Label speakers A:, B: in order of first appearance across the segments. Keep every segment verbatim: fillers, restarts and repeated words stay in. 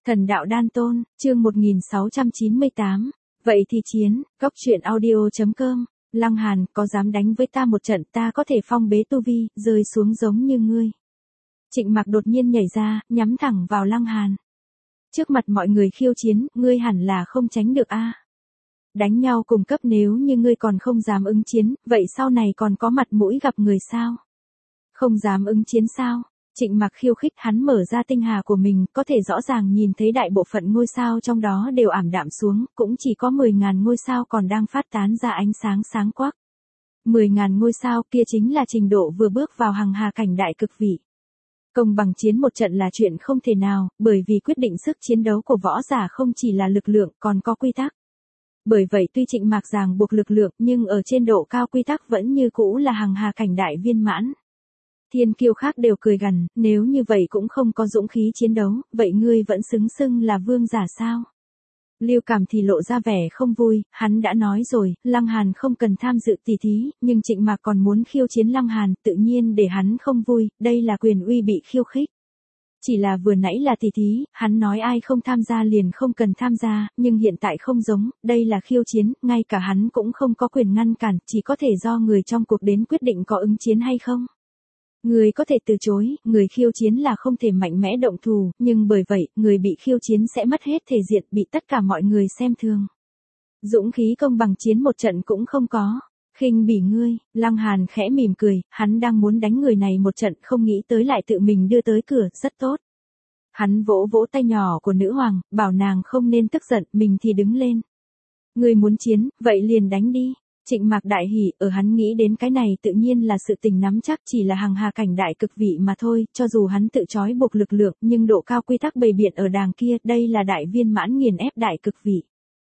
A: Thần đạo đan tôn, chương một nghìn sáu trăm chín mươi tám. Vậy thì chiến, góc truyện audio.com. Lăng Hàn, có dám đánh với ta một trận, ta có thể phong bế tu vi, rơi xuống giống như ngươi. Trịnh Mạc đột nhiên nhảy ra, nhắm thẳng vào Lăng Hàn. Trước mặt mọi người khiêu chiến, ngươi hẳn là không tránh được a. Đánh nhau cùng cấp, nếu như ngươi còn không dám ứng chiến, vậy sau này còn có mặt mũi gặp người sao? Không dám ứng chiến sao? Trịnh Mạc khiêu khích, hắn mở ra tinh hà của mình, có thể rõ ràng nhìn thấy đại bộ phận ngôi sao trong đó đều ảm đạm xuống, cũng chỉ có mười ngàn ngôi sao còn đang phát tán ra ánh sáng sáng quắc. mười ngàn ngôi sao kia chính là trình độ vừa bước vào hằng hà cảnh đại cực vị. Công bằng chiến một trận là chuyện không thể nào, bởi vì quyết định sức chiến đấu của võ giả không chỉ là lực lượng, còn có quy tắc. Bởi vậy tuy Trịnh Mạc ràng buộc lực lượng, nhưng ở trên độ cao quy tắc vẫn như cũ là hằng hà cảnh đại viên mãn. Thiên kiêu khác đều cười gằn, nếu như vậy cũng không có dũng khí chiến đấu, vậy ngươi vẫn xứng xưng là vương giả sao? Lưu Cảm thì lộ ra vẻ không vui, hắn đã nói rồi, Lăng Hàn không cần tham dự tỷ thí, nhưng Trịnh Mạc còn muốn khiêu chiến Lăng Hàn, tự nhiên để hắn không vui, đây là quyền uy bị khiêu khích. Chỉ là vừa nãy là tỷ thí, hắn nói ai không tham gia liền không cần tham gia, nhưng hiện tại không giống, đây là khiêu chiến, ngay cả hắn cũng không có quyền ngăn cản, chỉ có thể do người trong cuộc đến quyết định có ứng chiến hay không. Người có thể từ chối, người khiêu chiến là không thể mạnh mẽ động thủ, nhưng bởi vậy, người bị khiêu chiến sẽ mất hết thể diện, bị tất cả mọi người xem thường. Dũng khí công bằng chiến một trận cũng không có. Khinh bỉ ngươi, Lăng Hàn khẽ mỉm cười, hắn đang muốn đánh người này một trận, không nghĩ tới lại tự mình đưa tới cửa, rất tốt. Hắn vỗ vỗ tay nhỏ của nữ hoàng, bảo nàng không nên tức giận, mình thì đứng lên. Ngươi muốn chiến, vậy liền đánh đi. Trịnh Mạc đại hỉ, ở hắn nghĩ đến cái này tự nhiên là sự tình nắm chắc, chỉ là hằng hà cảnh đại cực vị mà thôi, cho dù hắn tự trói buộc lực lượng, nhưng độ cao quy tắc bày biện ở đàng kia, đây là đại viên mãn nghiền ép đại cực vị.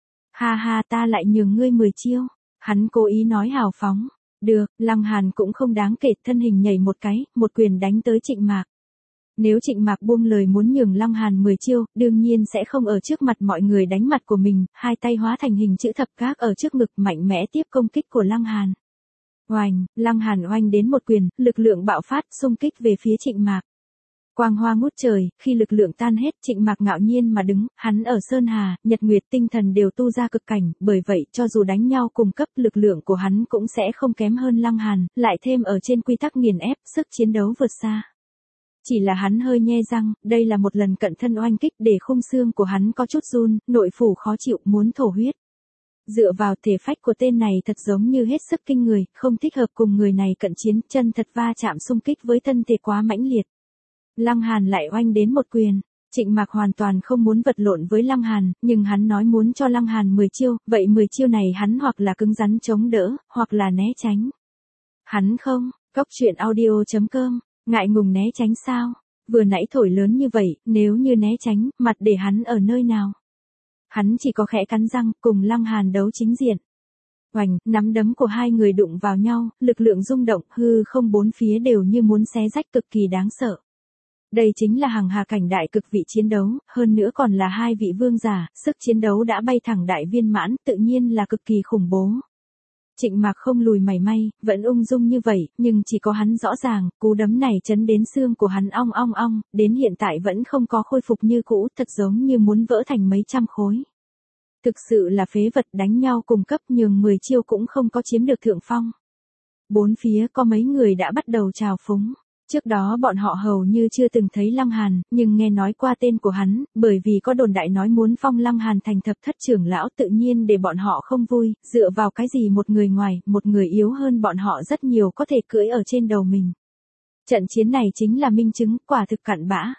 A: Ha ha, ta lại nhường ngươi mười chiêu. Hắn cố ý nói hào phóng. Được, Lăng Hàn cũng không đáng kể, thân hình nhảy một cái, một quyền đánh tới Trịnh Mạc. Nếu Trịnh Mạc buông lời muốn nhường Lăng Hàn mười chiêu, đương nhiên sẽ không ở trước mặt mọi người đánh mặt của mình, hai tay hóa thành hình chữ thập gác ở trước ngực, mạnh mẽ tiếp công kích của Lăng Hàn. Oanh, Lăng Hàn oanh đến một quyền, lực lượng bạo phát, xung kích về phía Trịnh Mạc. Quang hoa ngút trời, khi lực lượng tan hết, Trịnh Mạc ngạo nhiên mà đứng, hắn ở Sơn Hà, Nhật Nguyệt tinh thần đều tu ra cực cảnh, bởi vậy cho dù đánh nhau cùng cấp, lực lượng của hắn cũng sẽ không kém hơn Lăng Hàn, lại thêm ở trên quy tắc nghiền ép, sức chiến đấu vượt xa. Chỉ là hắn hơi nhe răng, đây là một lần cận thân oanh kích để khung xương của hắn có chút run, nội phủ khó chịu, muốn thổ huyết. Dựa vào thể phách của tên này thật giống như hết sức kinh người, không thích hợp cùng người này cận chiến, chân thật va chạm xung kích với thân thể quá mãnh liệt. Lăng Hàn lại oanh đến một quyền. Trịnh Mạc hoàn toàn không muốn vật lộn với Lăng Hàn, nhưng hắn nói muốn cho Lăng Hàn mười chiêu, vậy mười chiêu này hắn hoặc là cứng rắn chống đỡ, hoặc là né tránh. Hắn không, góc truyện audio.com, ngại ngùng né tránh sao? Vừa nãy thổi lớn như vậy, nếu như né tránh, mặt để hắn ở nơi nào? Hắn chỉ có khẽ cắn răng, cùng Lăng Hàn đấu chính diện. Oành, nắm đấm của hai người đụng vào nhau, lực lượng rung động, hư không bốn phía đều như muốn xé rách, cực kỳ đáng sợ. Đây chính là hằng hà cảnh đại cực vị chiến đấu, hơn nữa còn là hai vị vương giả, sức chiến đấu đã bay thẳng đại viên mãn, tự nhiên là cực kỳ khủng bố. Trịnh Mạc không lùi mảy may, vẫn ung dung như vậy, nhưng chỉ có hắn rõ ràng, cú đấm này chấn đến xương của hắn ong ong ong, đến hiện tại vẫn không có khôi phục như cũ, thật giống như muốn vỡ thành mấy trăm khối. Thực sự là phế vật, đánh nhau cùng cấp, nhường mười chiêu cũng không có chiếm được thượng phong. Bốn phía có mấy người đã bắt đầu trào phúng. Trước đó bọn họ hầu như chưa từng thấy Lăng Hàn, nhưng nghe nói qua tên của hắn, bởi vì có đồn đại nói muốn phong Lăng Hàn thành thập thất trưởng lão, tự nhiên để bọn họ không vui, dựa vào cái gì một người ngoài, một người yếu hơn bọn họ rất nhiều có thể cưỡi ở trên đầu mình. Trận chiến này chính là minh chứng, quả thực cặn bã.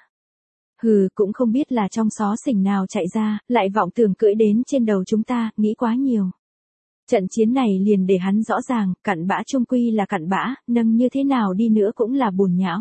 A: Hừ, cũng không biết là trong xó xỉnh nào chạy ra, lại vọng tưởng cưỡi đến trên đầu chúng ta, nghĩ quá nhiều. Trận chiến này liền để hắn rõ ràng, cặn bã chung quy là cặn bã, nâng như thế nào đi nữa cũng là bùn nhão.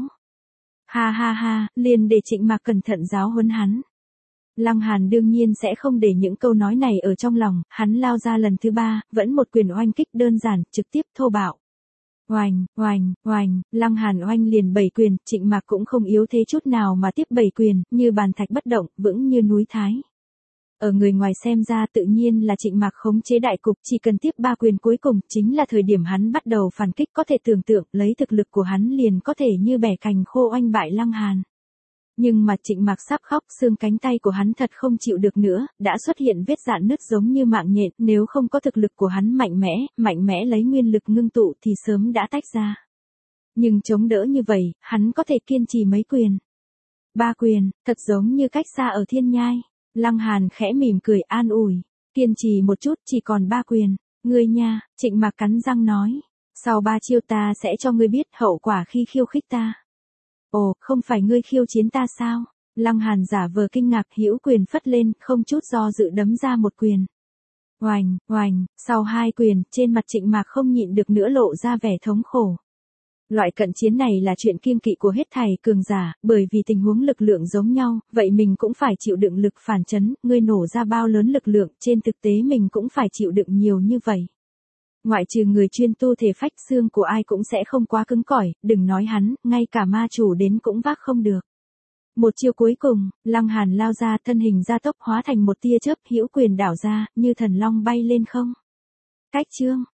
A: Ha ha ha, liền để Trịnh Mạc cẩn thận giáo huấn hắn. Lăng Hàn đương nhiên sẽ không để những câu nói này ở trong lòng, hắn lao ra lần thứ ba, vẫn một quyền oanh kích đơn giản, trực tiếp thô bạo. Oanh, oanh, oanh, Lăng Hàn oanh liền bảy quyền, Trịnh Mạc cũng không yếu thế chút nào mà tiếp bảy quyền, như bàn thạch bất động, vững như núi Thái. Ở người ngoài xem ra tự nhiên là Trịnh Mạc khống chế đại cục, chỉ cần tiếp ba quyền cuối cùng, chính là thời điểm hắn bắt đầu phản kích, có thể tưởng tượng, lấy thực lực của hắn liền có thể như bẻ cành khô oanh bại Lăng Hàn. Nhưng mà Trịnh Mạc sắp khóc, xương cánh tay của hắn thật không chịu được nữa, đã xuất hiện vết rạn nứt giống như mạng nhện, nếu không có thực lực của hắn mạnh mẽ, mạnh mẽ lấy nguyên lực ngưng tụ thì sớm đã tách ra. Nhưng chống đỡ như vậy, hắn có thể kiên trì mấy quyền. Ba quyền, thật giống như cách xa ở thiên nhai. Lăng Hàn khẽ mỉm cười an ủi, kiên trì một chút, chỉ còn ba quyền. Ngươi nha, Trịnh Mạc cắn răng nói, sau ba chiêu ta sẽ cho ngươi biết hậu quả khi khiêu khích ta. Ồ, không phải ngươi khiêu chiến ta sao? Lăng Hàn giả vờ kinh ngạc, hữu quyền phất lên, không chút do dự đấm ra một quyền. Oành, oành, sau hai quyền, trên mặt Trịnh Mạc không nhịn được nữa lộ ra vẻ thống khổ. Loại cận chiến này là chuyện kiêng kỵ của hết thảy cường giả, bởi vì tình huống lực lượng giống nhau, vậy mình cũng phải chịu đựng lực phản chấn, ngươi nổ ra bao lớn lực lượng, trên thực tế mình cũng phải chịu đựng nhiều như vậy. Ngoại trừ người chuyên tu thể phách, xương của ai cũng sẽ không quá cứng cỏi, đừng nói hắn, ngay cả ma chủ đến cũng vác không được. Một chiêu cuối cùng, Lăng Hàn lao ra, thân hình gia tốc hóa thành một tia chớp, hữu quyền đảo ra, như thần long bay lên không. Cách chương